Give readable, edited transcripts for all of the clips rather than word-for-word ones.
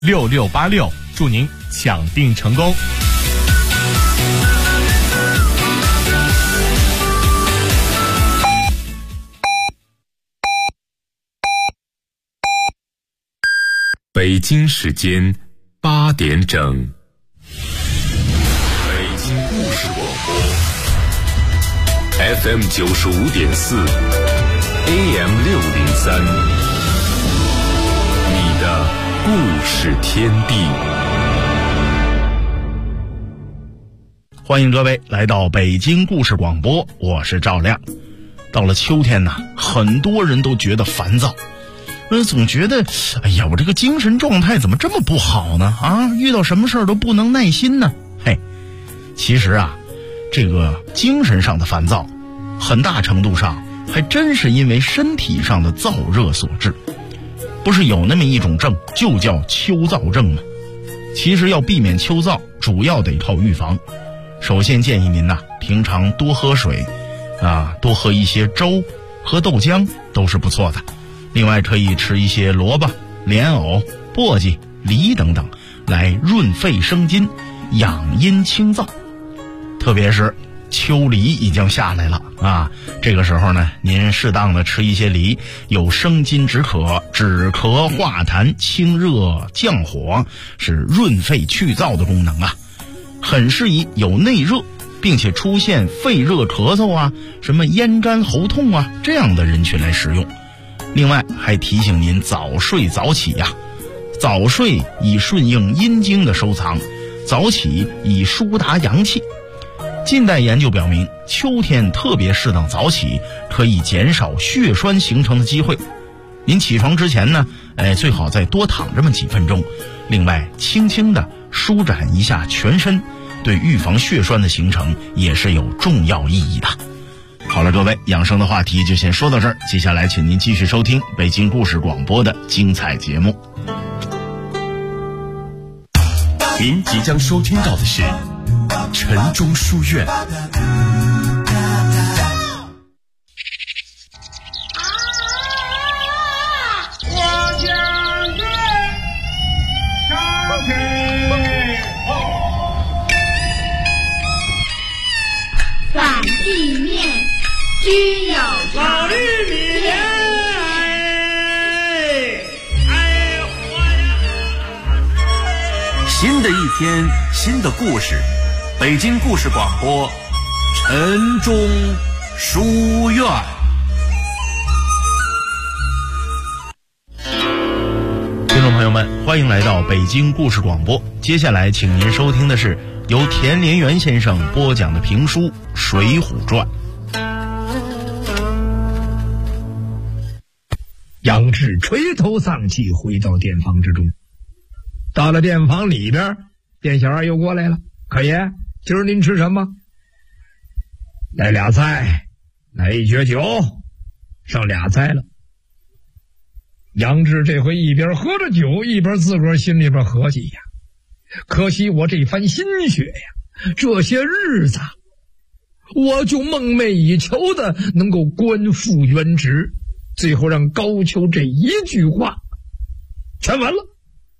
6686，祝您抢订成功。 北京时间8点整，北京故事广播 FM 95.4 AM 603，你的故事天地。 欢迎各位来到北京故事广播，我是赵亮。到了秋天呢，很多人都觉得烦躁，总觉得哎呀，我这个精神状态怎么这么不好呢？遇到什么事儿都不能耐心呢？其实啊，这个精神上的烦躁很大程度上还真是因为身体上的燥热所致。不是有那么一种症就叫秋燥症吗？其实要避免秋燥，主要得靠预防。首先建议您平常多喝水多喝一些粥，喝豆浆都是不错的。另外可以吃一些萝卜、莲藕、簸箕、梨等等，来润肺生津、养阴清燥。特别是秋梨已经下来了这个时候呢，您适当的吃一些梨，有生津止渴、止咳化痰、清热降火，是润肺去燥的功能很适宜有内热并且出现肺热咳嗽什么咽干喉痛这样的人群来食用。另外还提醒您早睡早起早睡以顺应阴经的收藏，早起以疏达阳气。近代研究表明，秋天特别适当早起，可以减少血栓形成的机会。您起床之前呢，最好再多躺这么几分钟。另外，轻轻地舒展一下全身，对预防血栓的形成也是有重要意义的。好了，各位，养生的话题就先说到这儿，接下来请您继续收听北京故事广播的精彩节目。 您即将收听到的是晨钟书院。 反地面均有老玉米莲， 新的一天，新的故事，北京故事广播，晨钟书院。 听众朋友们，欢迎来到北京故事广播。接下来请您收听的是由田连元先生播讲的评书《水浒传》。 杨志垂头丧气回到店房之中，到了店房里边，店小二又过来了。可爷，今儿您吃什么？来俩菜，来一爵酒，剩俩菜了。杨志这回一边喝着酒，一边自个儿心里边合计呀，可惜我这番心血呀，这些日子我就梦寐以求的能够官复原职，最后让高俅这一句话全完了。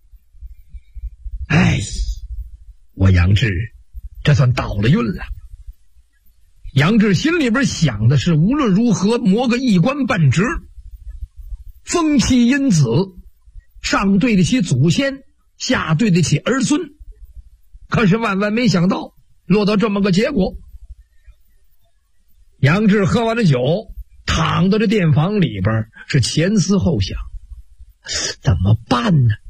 我杨志这算倒了运了。杨志心里边想的是，无论如何磨个一官半职，封妻荫子，上对得起祖先，下对得起儿孙。可是万万没想到落到这么个结果。杨志喝完了酒，躺到这店房里边，是前思后想，怎么办呢？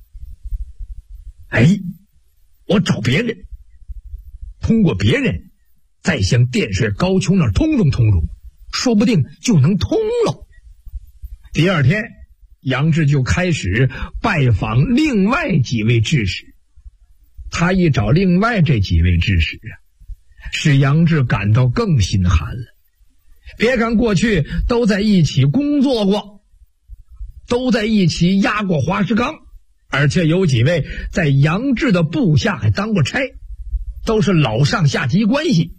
我找别人，通过别人再向殿帅高俅那儿通融，说不定就能通了。第二天，杨志就开始拜访另外几位志士。他一找另外这几位志士使杨志感到更心寒了。别看过去都在一起工作过，都在一起压过滑石缸，而且有几位在杨志的部下还当过差，都是老上下级关系。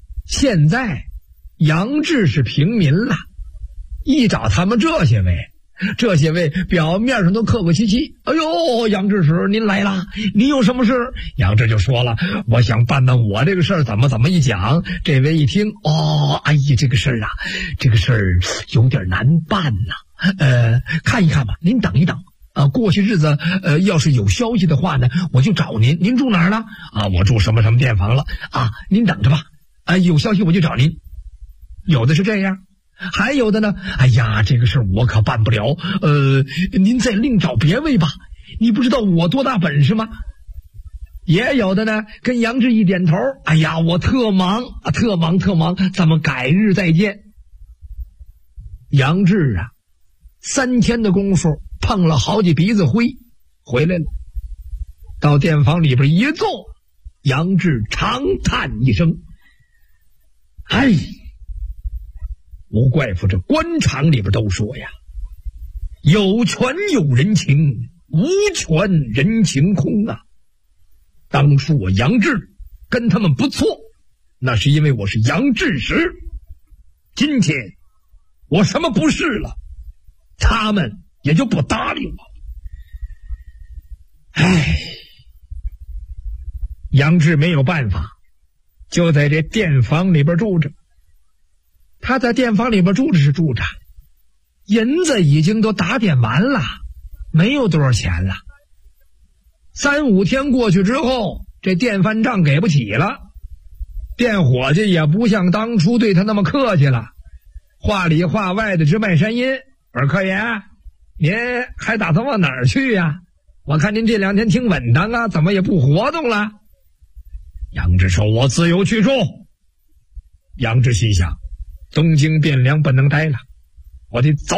现在杨志是平民了，一找他们这些位， 这些位表面上都客客气气。哎呦，杨志使您来啦，您有什么事？杨志就说了，我想办办我这个事儿，怎么一讲。这位一听，哎呀，这个事儿有点难办呐。看一看吧，您等一等。过些日子，要是有消息的话呢，我就找您。您住哪儿了？我住什么电房了。您等着吧。有消息我就找您。有的是这样，还有的呢，哎呀，这个事儿我可办不了。您再另找别位吧。你不知道我多大本事吗？也有的呢，跟杨志一点头，哎呀，我特忙，咱们改日再见。杨志3天的功夫碰了好几鼻子灰，回来了，到店房里边一坐，杨志长叹一声：“哎，无怪乎这官场里边都说呀，有权有人情，无权人情空啊。当初我杨志跟他们不错，那是因为我是杨志时。今天我什么不是了，他们也就不搭理我。唉，杨志没有办法，就在这店房里边住着。他在店房里边住着是住着，银子已经都打点完了，没有多少钱了。3、5天过去之后，这店饭账给不起了，店伙计也不像当初对他那么客气了，话里话外的直卖山阴。我说：“客爷，您还打算往哪儿去呀？我看您这2天挺稳当啊，怎么也不活动了？”杨志说：“我自有去处。”杨志心想，东京汴梁不能待了，我得走。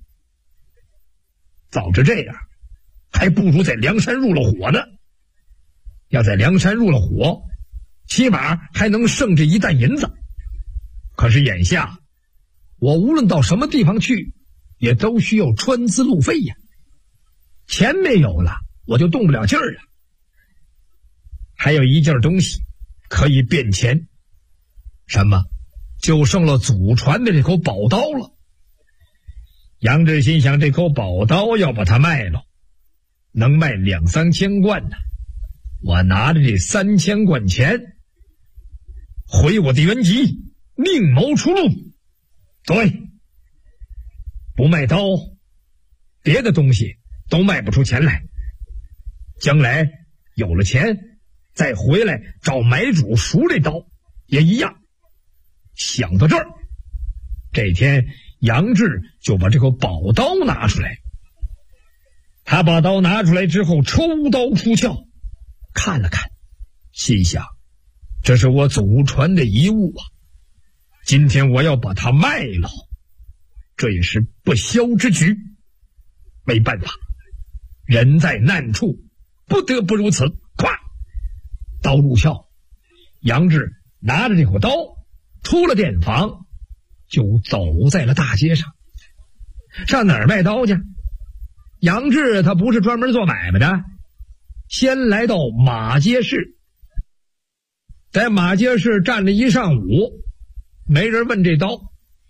早知这样，还不如在梁山入了伙呢。要在梁山入了伙，起码还能剩这1担银子。可是眼下，我无论到什么地方去，也都需要穿资路费呀。钱没有了，我就动不了劲儿了。还有一件东西可以变钱，什么？就剩了祖传的这口宝刀了。杨志心想，这口宝刀要把它卖了，能卖2、3千贯呢。我拿着这3000贯钱回我的原籍，另谋出路。对，不卖刀，别的东西都卖不出钱来。将来有了钱，再回来找买主赎这刀也一样。想到这儿，这天杨志就把这口宝刀拿出来。他把刀拿出来之后，抽刀出鞘，看了看，心想，这是我祖传的遗物啊，今天我要把它卖了，这也是不肖之举。没办法，人在难处，不得不如此。咵，刀入鞘，杨志拿着这口刀出了店房，就走在了大街上。上哪儿卖刀去？杨志他不是专门做买卖的，先来到马街市，在马街市站了一上午，没人问这刀。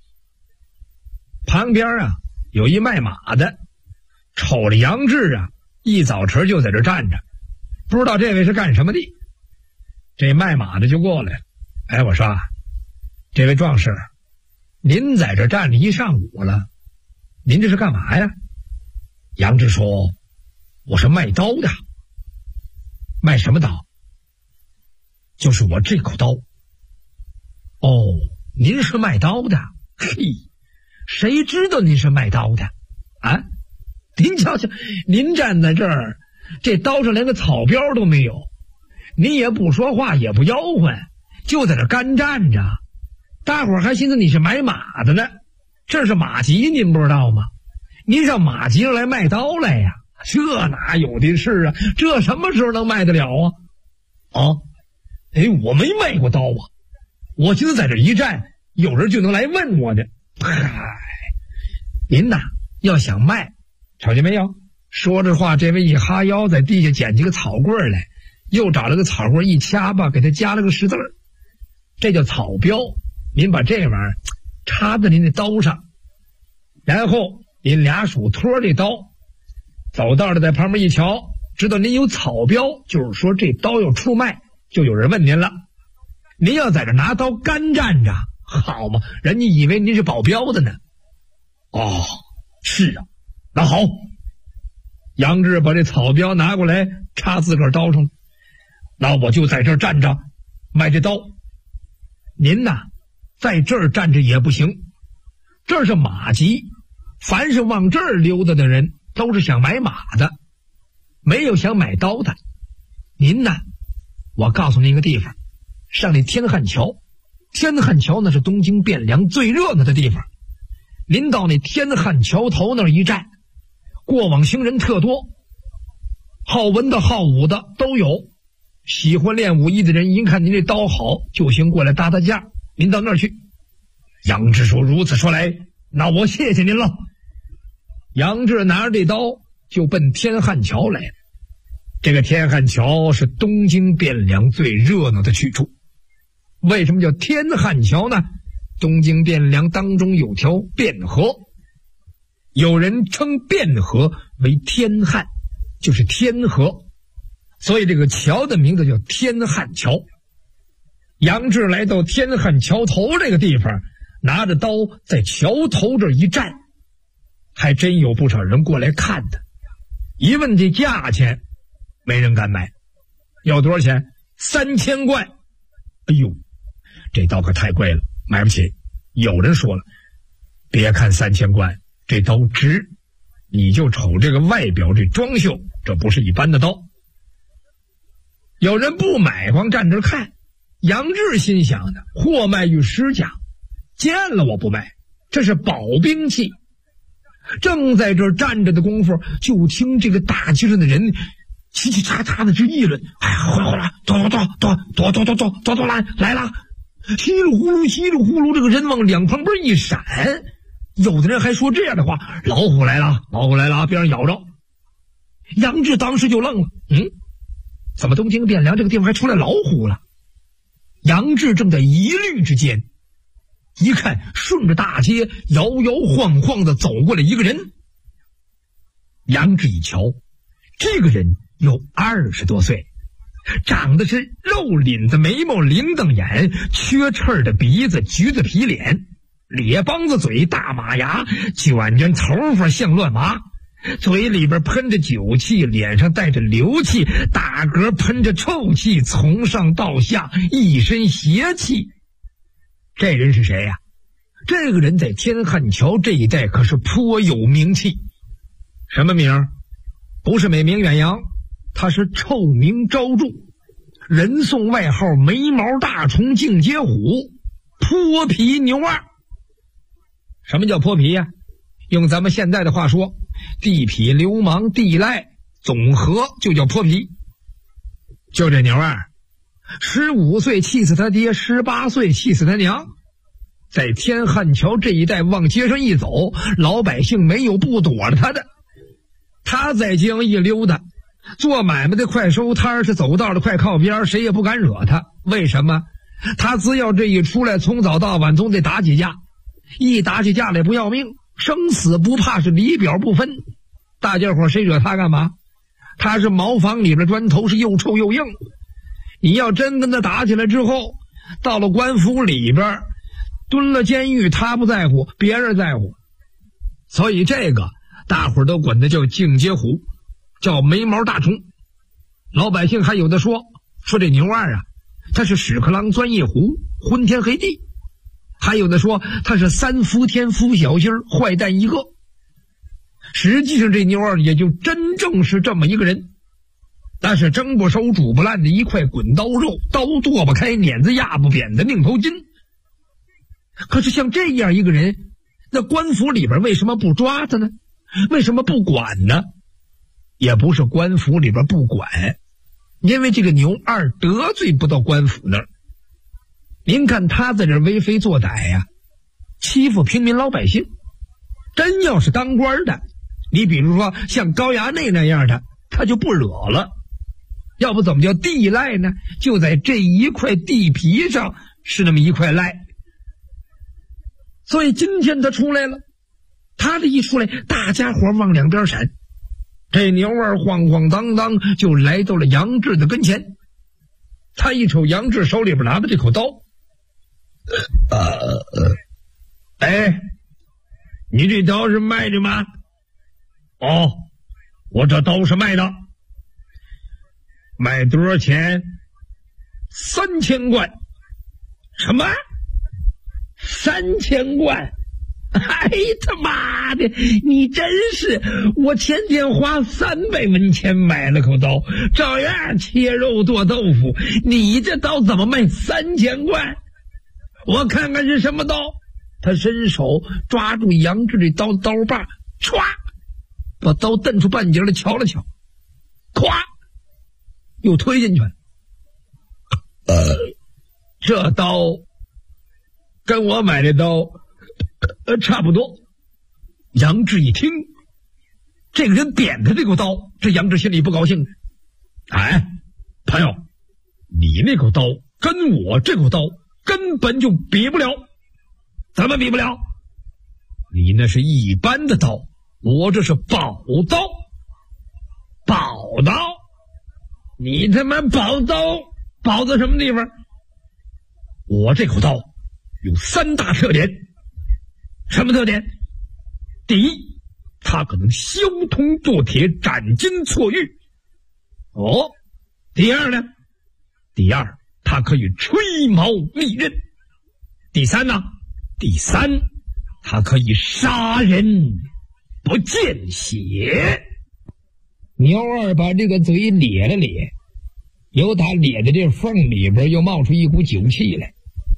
旁边有一卖马的，瞅着杨志一早晨就在这站着，不知道这位是干什么的。这卖马的就过来了，哎，我说这位壮士，您在这站了一上午了，您这是干嘛呀？杨志说，我是卖刀的。卖什么刀？就是我这口刀。哦，您是卖刀的？嘿，谁知道您是卖刀的啊？您瞧瞧，您站在这儿，这刀上连个草标都没有，您也不说话，也不吆喝，就在这干站着。大伙儿还寻思你是买马的呢，这是马集，您不知道吗？您上马集上来卖刀来呀？这哪有的是啊？这什么时候能卖得了啊？我没卖过刀啊，我寻思在这一站，有人就能来问我的。您要想卖，瞅见没有？说着话，这位一哈腰，在地下捡起个草棍来，又找了个草棍一掐吧，给他加了个10字，这叫草标。您把这玩意儿插在您的刀上，然后您俩手托这刀，走道的在旁边一瞧，知道您有草标，就是说这刀要出卖，就有人问您了。您要在这拿刀干站着，好嘛，人家以为您是保镖的呢。哦，是啊，那好。杨志把这草标拿过来插自个儿刀上，那我就在这儿站着卖这刀。您呐，在这儿站着也不行，这是马集，凡是往这儿溜达的人都是想买马的，没有想买刀的。您呢，我告诉您一个地方，上那天汉桥。天汉桥那是东京汴梁最热闹的地方，您到那天汉桥头那儿一站，过往行人特多，好文的好武的都有，喜欢练武艺的人一看您这刀好，就行过来搭搭架，您到那儿去。杨志说，如此说来，那我谢谢您了。杨志拿着这刀就奔天汉桥来了。这个天汉桥是东京汴梁最热闹的去处。为什么叫天汉桥呢？东京汴梁当中有条汴河，有人称汴河为天汉，就是天河，所以这个桥的名字叫天汉桥。杨志来到天汉桥头这个地方，拿着刀在桥头这一站，还真有不少人过来看他。一问这价钱，没人敢买。要多少钱？3000贯。哎呦，这刀可太贵了，买不起。有人说了，别看3000贯，这刀值，你就瞅这个外表，这装修，这不是一般的刀。有人不买，光站着看。杨志心想的，货卖于实价，见了我不卖，这是宝兵器。正在这儿站着的功夫，就听这个大街上的人叽叽喳喳的直议论：哎呀，回来，多来了！稀里呼噜，稀里呼噜，这个人往两旁边一闪，有的人还说这样的话：老虎来了，老虎来了，别让咬着。杨志当时就愣了，怎么东京汴梁这个地方还出来老虎了？杨志正在疑虑之间，一看顺着大街摇摇晃晃的走过来一个人。杨志一瞧，这个人有20多岁，长得是肉领子眉毛，铃铛眼，缺翅的鼻子，橘子皮脸，咧梆子嘴，大马牙，卷卷头发像乱麻，嘴里边喷着酒气，脸上带着流气，大嗝喷着臭气，从上到下一身邪气。这人是谁呀？这个人在天汉桥这一带可是颇有名气。什么名？不是美名远扬，他是臭名昭著，人送外号眉毛大虫、净街虎、泼皮牛二。什么叫泼皮呀？用咱们现在的话说，地痞流氓地赖总和就叫泼皮。就这牛二，15岁气死他爹，18岁气死他娘。在天汉桥这一带往街上一走，老百姓没有不躲着他的。他在街上一溜达，做买卖的快收摊，是走道的快靠边，谁也不敢惹他。为什么？他只要这一出来，从早到晚总得打几架，一打起架来不要命，生死不怕，是里表不分。大家伙谁惹他干嘛？他是茅房里边砖头，是又臭又硬。你要真跟他打起来之后，到了官府里边蹲了监狱，他不在乎，别人在乎。所以这个大伙都管他叫净街虎，叫眉毛大虫。老百姓还有的说这牛二啊，他是屎壳郎钻夜壶，昏天黑地。还有的说他是3伏天伏小心，坏蛋一个。实际上这牛二也就真正是这么一个人，那是蒸不熟煮不烂的一块滚刀肉，刀剁不开，碾子压不扁的拧头筋。可是像这样一个人，那官府里边为什么不抓他呢？为什么不管呢？也不是官府里边不管，因为这个牛二得罪不到官府那儿。您看他在这为非作歹呀，欺负平民老百姓。真要是当官的，你比如说像高衙内那样的，他就不惹了。要不怎么叫地赖呢？就在这一块地皮上是那么一块赖。所以今天他出来了， 他这一出来，大家伙往两边闪。这牛二晃晃荡荡就来到了杨志的跟前。他一瞅杨志手里边拿的这口刀，哎，你这刀是卖的吗？哦，我这刀是卖的。卖多少钱？3000贯。什么？3000贯？哎他妈的，你真是！我前天花300文钱买了口刀，照样切肉剁豆腐。你这刀怎么卖3000贯？我看看是什么刀。他伸手抓住杨志这刀刀把，歘，把刀瞪出半截来，瞧了瞧，咵，又推进去了。这刀跟我买的刀差不多。杨志一听，这个人点他这口刀，这杨志心里不高兴。哎，朋友，你那口刀跟我这口刀根本就比不了。怎么比不了？你那是一般的刀，我这是宝刀。宝刀？你他妈宝刀宝在什么地方？我这口刀有3大特点。什么特点？第一，它可能削铜剁铁，斩金错玉。哦，第二呢？第二，它可以吹毛利刃。第三呢？第三，它可以杀人不见血。牛二把这个嘴咧了咧，由他咧的这缝里边又冒出一股酒气来。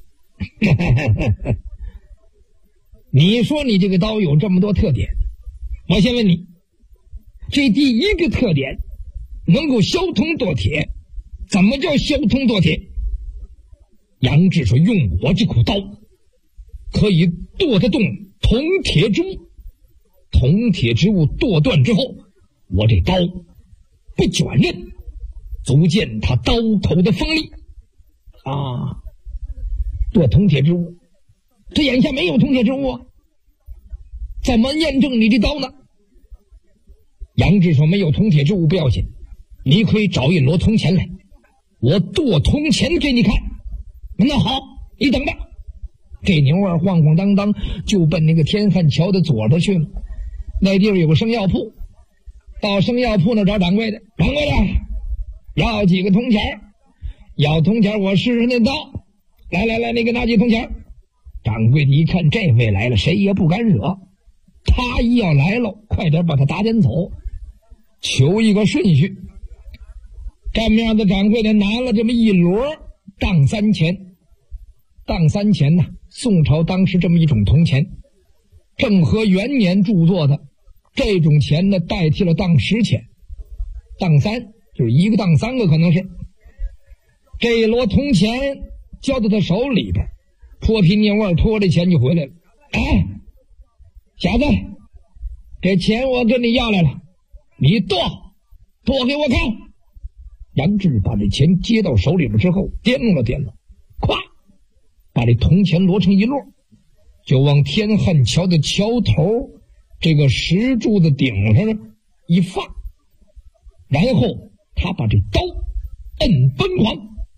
你说你这个刀有这么多特点，我先问你，这第一个特点能够削铜剁铁，怎么叫削铜剁铁？杨志说，用我这口刀可以剁得动铜铁之物，铜铁之物剁断之后，我这刀不卷刃，足见他刀口的锋利啊！剁铜铁之物，这眼下没有铜铁之物啊，怎么验证你这刀呢？杨志说，没有铜铁之物不要紧，你可以找一摞铜钱来，我剁铜钱给你看。那好，你等着。这牛二晃晃荡荡就奔那个天汉桥的左边去了。那地方有个生药铺，到生药铺那找掌柜的，掌柜的要几个铜钱？要铜钱我试试那刀。来，那个拿几铜钱？掌柜的一看这位来了，谁也不敢惹。他一要来了，快点把他打点走，求一个顺序。这么样的掌柜的拿了这么一摞当3钱。当3钱呢，宋朝当时这么一种铜钱，政和元年著作的这种钱呢，代替了当10钱。当3就是一个当3个，可能是这一摞铜钱交到他手里边，脱皮蔫味拖着钱就回来了。哎，小子，这钱我跟你要来了，你剁给我看。杨志把这钱接到手里边之后，掂了掂了，咵，把这铜钱摞成一摞，就往天汉桥的桥头这个石柱子顶上一放，然后他把这刀摁崩狂，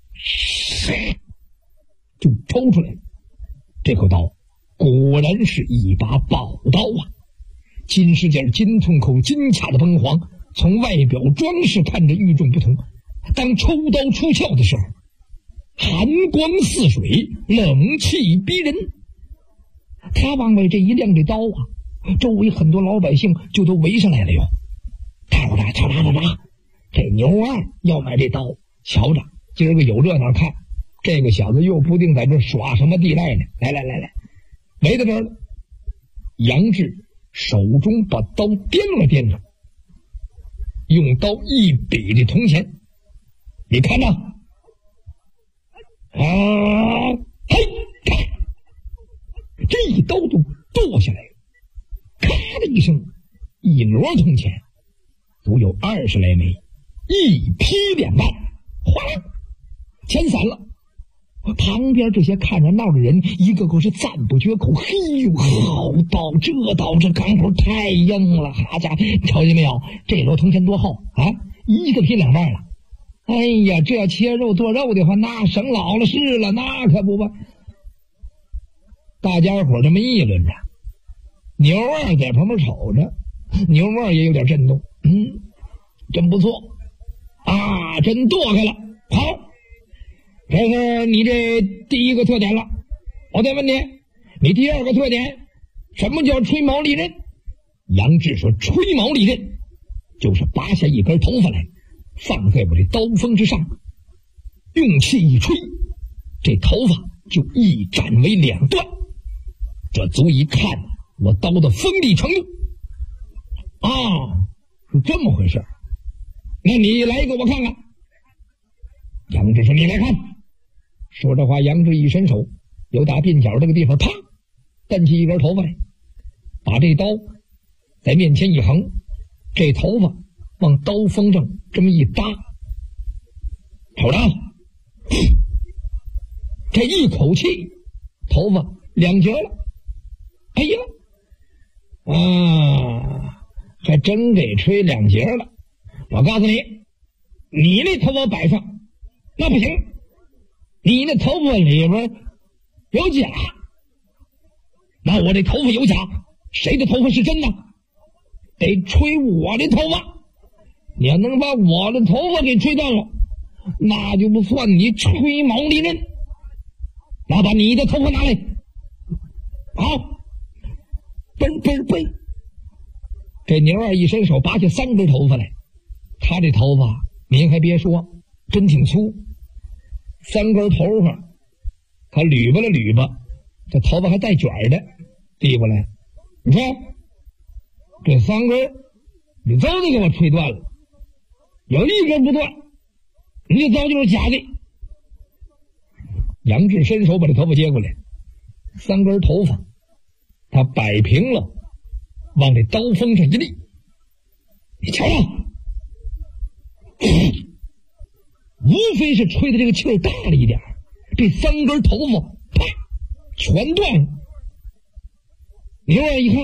就抽出来了。这口刀果然是一把宝刀啊，金饰件、金寸口、金卡的崩黄，从外表装饰看着与众不同。当抽刀出鞘的时候，寒光似水，冷气逼人。他往外这一亮这刀啊，周围很多老百姓就都围上来了哟。咔嚓嚓嚓嚓，这牛二要买这刀，瞧着今儿个有热闹看，这个小子又不定在这耍什么地赖呢。来，围在这儿了。杨志手中把刀掂了掂着，用刀一比这铜钱，你看着嘿，这一刀就剁下来了，咔的一声，一摞铜钱足有20来枚，一劈2半，哗啦，钱散了。 旁边这些看热闹的人一个个是赞不绝口。嘿呦，好刀，这钢口太硬了，好家伙，瞧见没有？这罗铜钱多厚啊，一个劈两半了。哎呀，这要切肉做肉的话，那省老了事了，那可不吧。大家伙这么议论着，牛二在旁边瞅着，牛二也有点震动。真不错啊，真剁开了。好，这是你这第一个特点了。我再问你，你第二个特点，什么叫吹毛利刃？杨志说，吹毛利刃就是拔下一根头发来，放在我这刀锋之上，用气一吹，这头发就一斩为两段，这足以看我刀的锋利程度。是这么回事。那你来一个我看看。杨志说，你来看。说这话，杨志一伸手，由打鬓角这个地方啪蹬起一根头发来，把这刀在面前一横，这头发往刀锋上这么一搭，瞅着，这一口气头发两截了。哎呀，还真给吹两截了。我告诉你，你那头发摆上那不行，你那头发里边有假。那我这头发有假，谁的头发是真的？得吹我的头发。你要能把我的头发给吹断了，那就不算你吹毛利刃。那把你的头发拿来。好，嘣，这牛二一伸手拔下3根头发来。他这头发您还别说，真挺粗，3根头发他捋吧了捋吧，这头发还带卷的递过来。你看这3根你都得给我吹断了，有一根不断，你这刀就是假的。杨志伸手把这头发接过来，3根头发他摆平了，往这刀锋上一立。你瞧瞧，无非是吹的这个气儿大了一点，这3根头发啪全断了。牛二一看，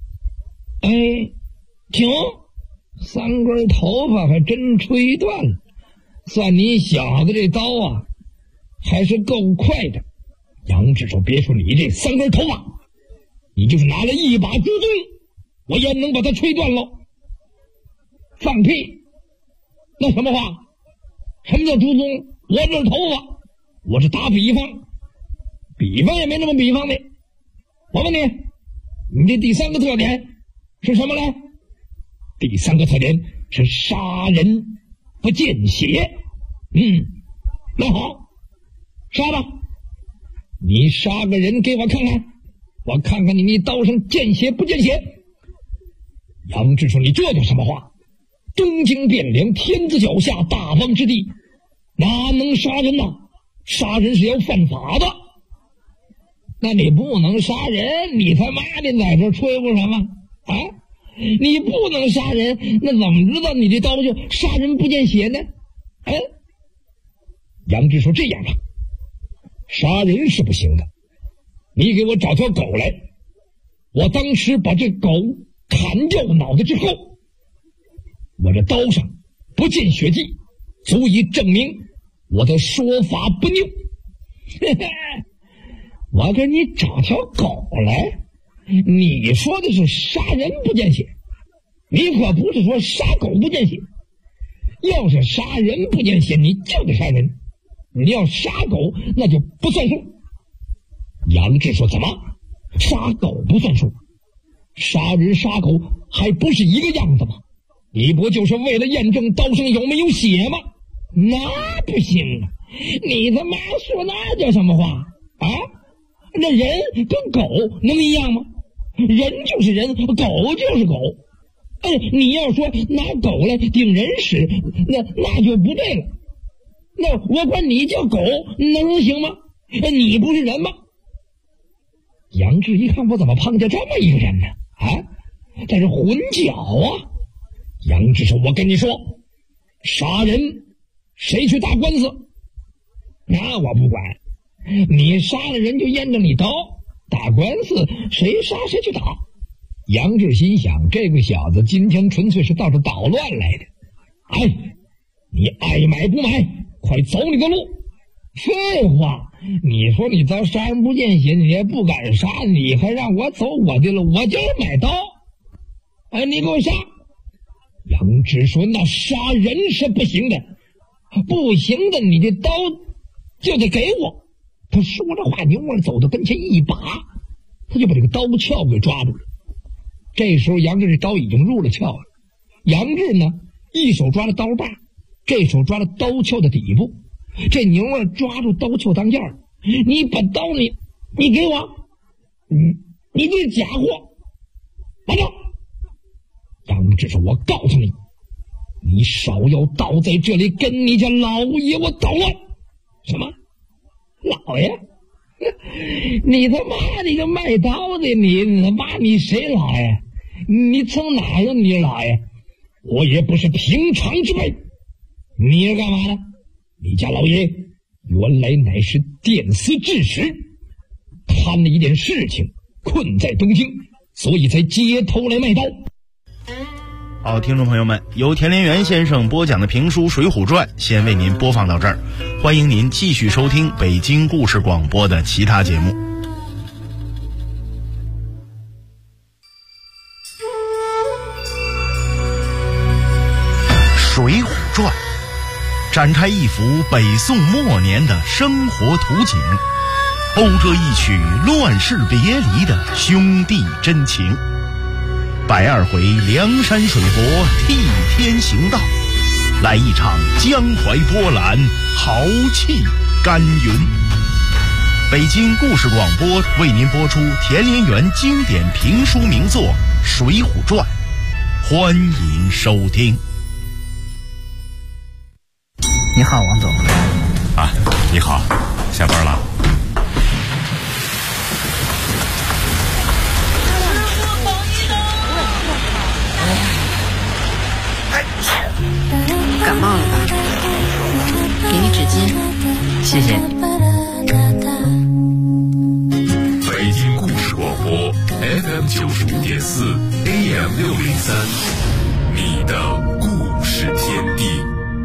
行，3根头发还真吹断了，算你小子这刀啊还是够快的。杨志说，别说你这3根头发，你就是拿了一把竹弓，我也能把它吹断了。放屁！那什么话？什么叫竹弓？我这是头发，我是打比方，比方也没那么比方的。我问你，你这第3个特点是什么呢？第3个特点是杀人不见血。那好，杀吧，你杀个人给我看看，我看看你刀上见血不见血。杨志说，你这叫什么话？东京汴梁，天子脚下，大方之地，哪能杀人呢？杀人是要犯法的。那你不能杀人，你他妈的在这吹呼什么啊？你不能杀人，那怎么知道你这刀就杀人不见血呢？杨志说，这样吧，杀人是不行的，你给我找条狗来，我当时把这狗砍掉脑袋之后，我这刀上不见血迹，足以证明我的说法不谬。我给你找条狗来，你说的是杀人不见血，你可不是说杀狗不见血。要是杀人不见血，你就得杀人，你要杀狗那就不算数。杨志说，怎么杀狗不算数？杀人杀狗还不是一个样子吗？你不就是为了验证刀上有没有血吗？那不行啊，你他妈说那叫什么话啊？那人跟狗能一样吗？人就是人，狗就是狗。你要说拿狗来顶人使，那就不对了。那我管你叫狗，能行吗？你不是人吗？杨志一看，我怎么碰见这么一个人呢？这是混搅啊！杨志说，我跟你说，杀人谁去打官司，那我不管， 你杀了人就验证你刀，打官司谁杀谁去打。杨志心想，这个小子今天纯粹是到这捣乱来的。你爱买不买，快走你的路。废话，你说你遭杀人不见血，你也不敢杀，你还让我走我的路，我就是买刀。你给我杀。杨志说，那杀人是不行的，不行的，你的刀就得给我。他说着话，牛儿走到跟前一把，他就把这个刀鞘给抓住了。这时候杨志这刀已经入了鞘了，杨志呢一手抓了刀把，这手抓了刀鞘的底部，这牛儿抓住刀鞘当间儿，你把刀你给我，你这家伙，来着！杨志说，我告诉你，你少要倒在这里跟你家老爷我捣乱。什么老爷？你他妈的个卖刀的，你他妈你谁老爷？你从哪有你老爷？我也不是平常之辈。你是干嘛的？你家老爷原来乃是电司制石，贪了一点事情，困在东京，所以才街头来卖刀。 好，听众朋友们，由田连元先生播讲的评书《水浒传》先为您播放到这儿，欢迎您继续收听北京故事广播的其他节目。《水浒传》展开一幅北宋末年的生活图景，讴歌一曲乱世别离的兄弟真情。120回梁山水泊替天行道，来一场江淮波澜，豪气干云。北京故事广播为您播出田连元经典评书名作《水浒传》，欢迎收听。 你好，王总。 你好，下班了？ 感冒了吧？给你纸巾，谢谢。 北京故事广播 FM 95.4 AM 603，你的故事天地。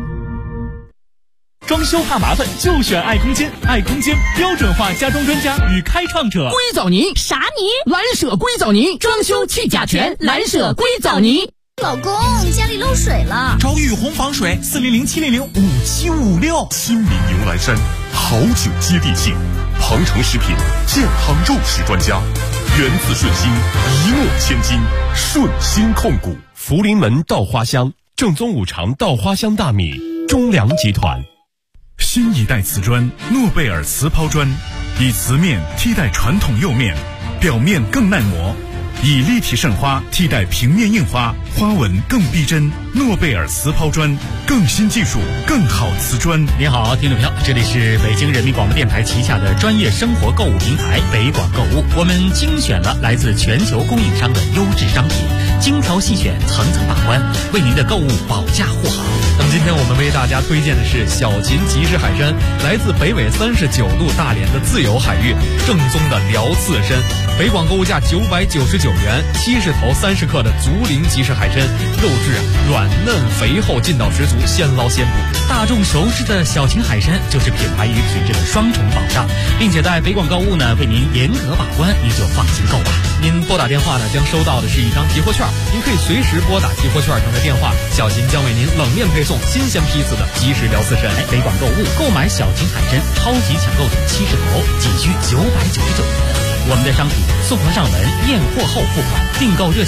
装修怕麻烦就选爱空间，爱空间标准化家装专家与开创者。 硅藻泥啥泥？蓝舍硅藻泥，装修去甲醛，蓝舍硅藻泥。 老公，家里漏水了， 找宇鸿防水400-700-5756。 亲民牛栏山，好酒接地气，鹏城食品健康肉食专家，源自顺心，一诺千金，顺心控股。福临门稻花香，正宗五常稻花香大米，中粮集团。 新一代瓷砖诺贝尔瓷抛砖，以瓷面替代传统釉面，表面更耐磨，以立体渗花替代平面印花，花纹更逼真。诺贝尔瓷抛砖，更新技术，更好瓷砖。 您好，听众朋友，这里是北京人民广播电台旗下的专业生活购物平台北广购物。我们精选了来自全球供应商的优质商品，精挑细选，层层把关，为您的购物保驾护航。 那么今天我们为大家推荐的是小秦集市海参，来自北纬39度大连的自由海域，正宗的辽刺参。北广购物价999元，70头30克的竹林集市海参，肉质软嫩肥厚，劲道十足，现捞现捕。 大众熟知的小秦海参就是品牌与品质的双重保障，并且在北广购物呢为您严格把关，您就放心购吧。 您拨打电话呢将收到的是一张提货券，您可以随时拨打提货券上的电话，小秦将为您冷链配送新鲜批次的即食辽刺参。 北广购物购买小秦海参超级抢购组70头，仅需999元。我们的商品送货上门，验货后付款，订购热线